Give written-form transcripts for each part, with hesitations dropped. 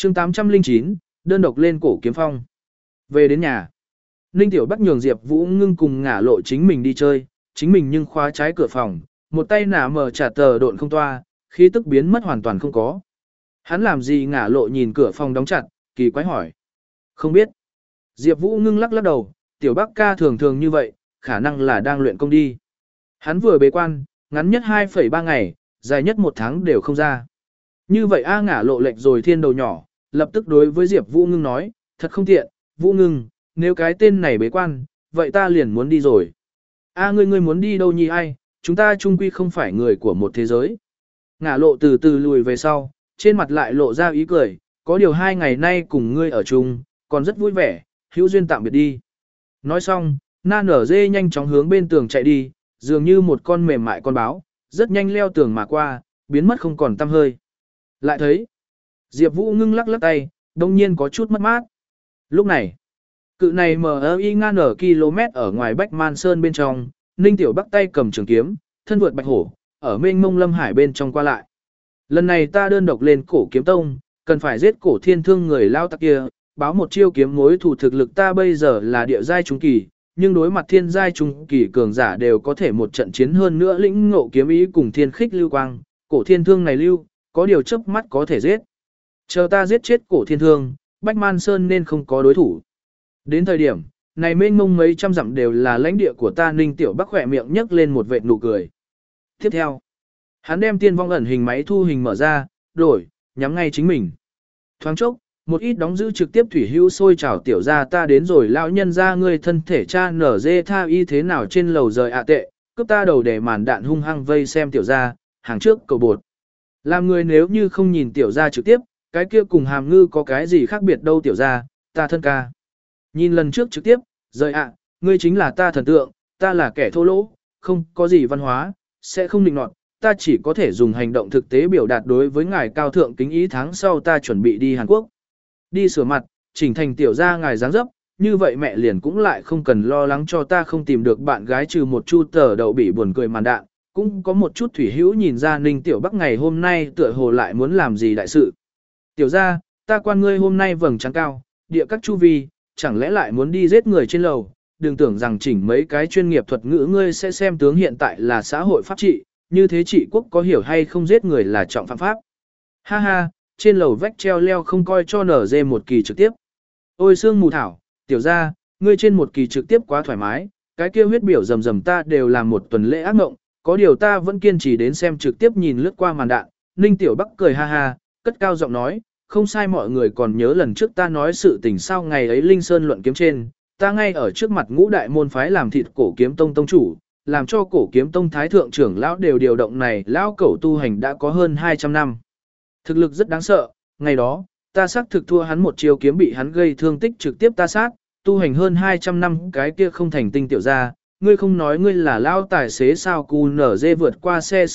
chương 809, đơn độc lên cổ kiếm phong. Về đến nhà, Ninh Tiểu Bắc nhường Diệp Vũ Ngưng cùng ngả lộ chính mình đi chơi, chính mình nhưng khóa trái cửa phòng, một tay nả mở trả tờ độn không toa, khí tức biến mất hoàn toàn không có. Hắn làm gì ngả lộ nhìn cửa phòng đóng chặt, kỳ quái hỏi. Không biết. Diệp Vũ Ngưng lắc lắc đầu, Tiểu Bắc ca thường thường như vậy, khả năng là đang luyện công đi. Hắn vừa bế quan, ngắn nhất 2,3 ngày, dài nhất 1 tháng đều không ra. Như vậy A ngả lộ lệch rồi thiên đầu nhỏ, lập tức đối với Diệp Vũ Ngưng nói, thật không tiện, Vũ Ngưng, nếu cái tên này bế quan, vậy ta liền muốn đi rồi. A ngươi muốn đi đâu nhỉ ai, chúng ta chung quy không phải người của một thế giới. Ngả lộ từ từ lùi về sau, trên mặt lại lộ ra ý cười, có điều 2 ngày nay cùng ngươi ở chung, còn rất vui vẻ, hữu duyên tạm biệt đi. Nói xong, na nở dê nhanh chóng hướng bên tường chạy đi, dường như một con mềm mại con báo, rất nhanh leo tường mà qua, biến mất không còn tăm hơi. Lại thấy, Diệp Vũ Ngưng lắc lắc tay, đông nhiên có chút mất mát. Lúc này, cự này MI ngang ở km ở ngoài Bách Man Sơn bên trong, Ninh Tiểu Bắc tay cầm trường kiếm, thân vượt bạch hổ, ở mênh mông lâm hải bên trong qua lại. Lần này ta đơn độc lên cổ kiếm tông, cần phải giết cổ thiên thương người lao tặc kia, báo một chiêu kiếm mối thủ thực lực ta bây giờ là địa giai trung kỳ, nhưng đối mặt thiên giai trung kỳ cường giả đều có thể một trận chiến hơn nữa lĩnh ngộ kiếm ý cùng thiên khích lưu quang, cổ thiên thương này lưu, có điều chớp mắt có thể giết. Chờ ta giết chết cổ thiên thương, Bách Man Sơn nên không có đối thủ. Đến thời điểm, này mênh mông mấy trăm dặm đều là lãnh địa của ta. Ninh Tiểu Bắc khỏe miệng nhấc lên một vệt nụ cười. Tiếp theo, hắn đem tiên vong ẩn hình máy thu hình mở ra, đổi, nhắm ngay chính mình. Thoáng chốc, một ít đóng giữ trực tiếp thủy hữu sôi trào tiểu ra ta đến rồi lão nhân ra ngươi thân thể cha nở dê tha y thế nào trên lầu rời ạ tệ, cướp ta đầu để màn đạn hung hăng vây xem tiểu ra, hàng trước cầu bột. Làm người nếu như không nhìn tiểu ra trực tiếp, cái kia cùng hàm ngư có cái gì khác biệt đâu tiểu ra, ta thân ca. Nhìn lần trước trực tiếp, rời ạ, ngươi chính là ta thần tượng, ta là kẻ thô lỗ, không có gì văn hóa, sẽ không định nọt, ta chỉ có thể dùng hành động thực tế biểu đạt đối với ngài cao thượng kính ý. Tháng sau ta chuẩn bị đi Hàn Quốc. Đi sửa mặt, chỉnh thành tiểu ra ngài dáng dấp, như vậy mẹ liền cũng lại không cần lo lắng cho ta không tìm được bạn gái trừ một chu tờ đậu bị buồn cười màn đạn. Cũng có một chút thủy hữu nhìn ra Ninh Tiểu Bắc ngày hôm nay tựa hồ lại muốn làm gì đại sự. Tiểu ra, ta quan ngươi hôm nay vầng trắng cao, địa các chu vi, chẳng lẽ lại muốn đi giết người trên lầu, đừng tưởng rằng chỉnh mấy cái chuyên nghiệp thuật ngữ ngươi sẽ xem tướng hiện tại là xã hội pháp trị, như thế trị quốc có hiểu hay không giết người là trọng phạm pháp. Ha ha, trên lầu vách treo leo không coi cho nở dê một kỳ trực tiếp. Ôi sương mù thảo, tiểu ra, ngươi trên một kỳ trực tiếp quá thoải mái, cái kia huyết biểu rầm rầm ta đều làm một tuần lễ ác mộng, có điều ta vẫn kiên trì đến xem trực tiếp nhìn lướt qua màn đạn. Ninh Tiểu Bắc cười ha ha, cất cao giọng nói, không sai mọi người còn nhớ lần trước ta nói sự tình sao ngày ấy Linh Sơn luận kiếm trên, ta ngay ở trước mặt ngũ đại môn phái làm thịt cổ kiếm tông tông chủ, làm cho cổ kiếm tông thái thượng trưởng lão đều điều động này lão cẩu tu hành đã có hơn 200 năm. Thực lực rất đáng sợ, ngày đó, ta xác thực thua hắn một chiêu kiếm bị hắn gây thương tích trực tiếp ta sát, tu hành hơn 200 năm cái kia không thành tinh tiểu ra, ngươi không nói ngươi là lão tài xế sao cu nở dê vượt qua xe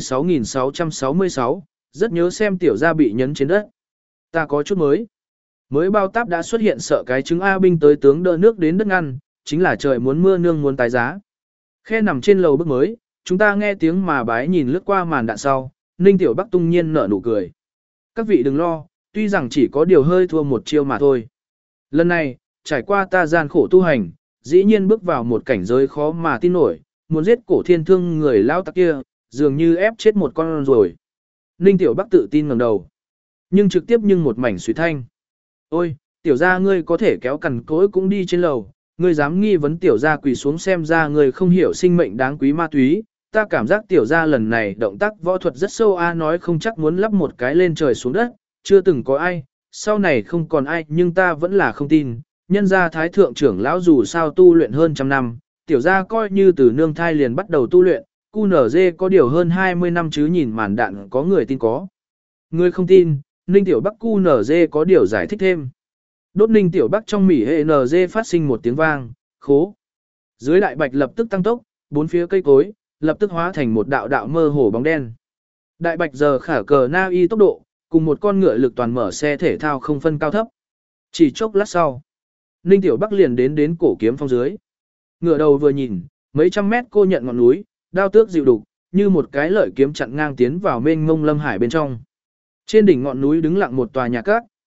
66.666, rất nhớ xem tiểu ra bị nhấn trên đất. Ta có chút mới bao táp đã xuất hiện sợ cái trứng A binh tới tướng đỡ nước đến đất ngăn, chính là trời muốn mưa nương muốn tái giá. Khe nằm trên lầu bước mới, chúng ta nghe tiếng mà bái nhìn lướt qua màn đạn sau, Ninh Tiểu Bắc tung nhiên nở nụ cười. Các vị đừng lo, tuy rằng chỉ có điều hơi thua một chiêu mà thôi. Lần này, trải qua ta gian khổ tu hành, dĩ nhiên bước vào một cảnh giới khó mà tin nổi, muốn giết cổ thiên thương người lao tặc kia, dường như ép chết một con rồi. Ninh Tiểu Bắc tự tin ngẩng đầu. Nhưng trực tiếp một mảnh suy thanh. Ôi, tiểu gia ngươi có thể kéo cằn cối cũng đi trên lầu, ngươi dám nghi vấn tiểu gia quỳ xuống xem ra ngươi không hiểu sinh mệnh đáng quý ma túy, ta cảm giác tiểu gia lần này động tác võ thuật rất sâu a nói không chắc muốn lắp một cái lên trời xuống đất, chưa từng có ai, sau này không còn ai nhưng ta vẫn là không tin, nhân gia thái thượng trưởng lão dù sao tu luyện hơn trăm năm, tiểu gia coi như từ nương thai liền bắt đầu tu luyện, QNZ có điều hơn 20 năm chứ nhìn màn đạn có người tin có. Người không tin, Ninh Tiểu Bắc QNZ có điều giải thích thêm. Đốt Ninh Tiểu Bắc trong mỉ hệ NG phát sinh một tiếng vang, khố. Dưới đại bạch lập tức tăng tốc, bốn phía cây cối, lập tức hóa thành một đạo đạo mơ hồ bóng đen. Đại bạch giờ khả cờ na y tốc độ, cùng một con ngựa lực toàn mở xe thể thao không phân cao thấp. Chỉ chốc lát sau, Ninh Tiểu Bắc liền đến cổ kiếm phong dưới. Ngựa đầu vừa nhìn, mấy trăm mét cô nhận ngọn núi, đao tước dịu đục, như một cái lợi kiếm chặn ngang tiến vào mênh mông lâm hải bên trong. Trên đỉnh ngọn núi đứng lặng một tòa nhà cát,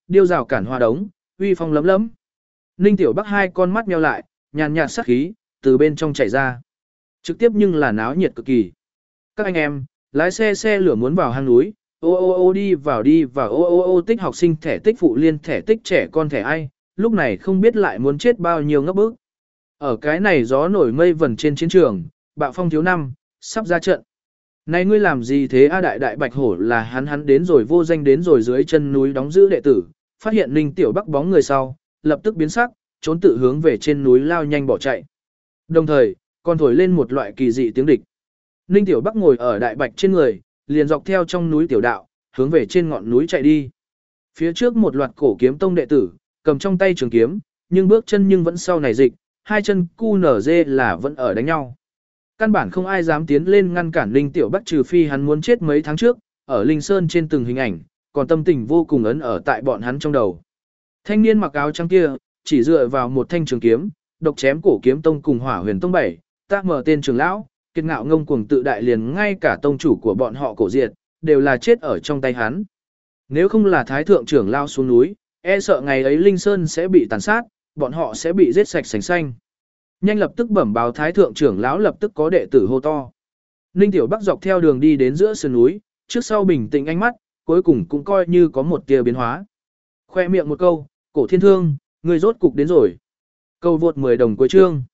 điêu rào cản hoa đống, uy phong lấm lấm. Ninh Tiểu Bắc hai con mắt nheo lại, nhàn nhạt sát khí từ bên trong chảy ra. Trực tiếp nhưng là náo nhiệt cực kỳ. Các anh em, lái xe lửa muốn vào hang núi, ô đi vào ô tích học sinh thẻ tích phụ liên thẻ tích trẻ con thẻ ai, lúc này không biết lại muốn chết bao nhiêu ngấp bức. Ở cái này gió nổi mây vần trên chiến trường, bạo phong thiếu năm, sắp ra trận. Này ngươi làm gì thế a đại bạch hổ là hắn đến rồi vô danh đến rồi dưới chân núi đóng giữ đệ tử, phát hiện Ninh Tiểu Bắc bóng người sau, lập tức biến sắc, trốn tự hướng về trên núi lao nhanh bỏ chạy. Đồng thời, còn thổi lên một loại kỳ dị tiếng địch. Ninh Tiểu Bắc ngồi ở đại bạch trên người, liền dọc theo trong núi tiểu đạo, hướng về trên ngọn núi chạy đi. Phía trước một loạt cổ kiếm tông đệ tử, cầm trong tay trường kiếm, nhưng bước chân nhưng vẫn sau này dịch, hai chân cu nở dê là vẫn ở đánh nhau. Căn bản không ai dám tiến lên ngăn cản Ninh Tiểu Bắc trừ phi hắn muốn chết mấy tháng trước, ở Linh Sơn trên từng hình ảnh, còn tâm tình vô cùng ấn ở tại bọn hắn trong đầu. Thanh niên mặc áo trắng kia, chỉ dựa vào một thanh trường kiếm, độc chém cổ kiếm tông cùng Hỏa Huyền tông 7, ta mở tên trường lão, kiệt ngạo ngông cuồng tự đại liền ngay cả tông chủ của bọn họ cổ diệt, đều là chết ở trong tay hắn. Nếu không là thái thượng trưởng lao xuống núi, e sợ ngày ấy Linh Sơn sẽ bị tàn sát, bọn họ sẽ bị giết sạch sành xanh. Nhanh lập tức bẩm báo thái thượng trưởng lão lập tức có đệ tử hô to. Ninh Tiểu Bắc dọc theo đường đi đến giữa sườn núi, trước sau bình tĩnh ánh mắt, cuối cùng cũng coi như có một tia biến hóa. Khoe miệng một câu, Cổ Thiên Thương, người rốt cục đến rồi. Câu vượt 10 đồng cuối chương.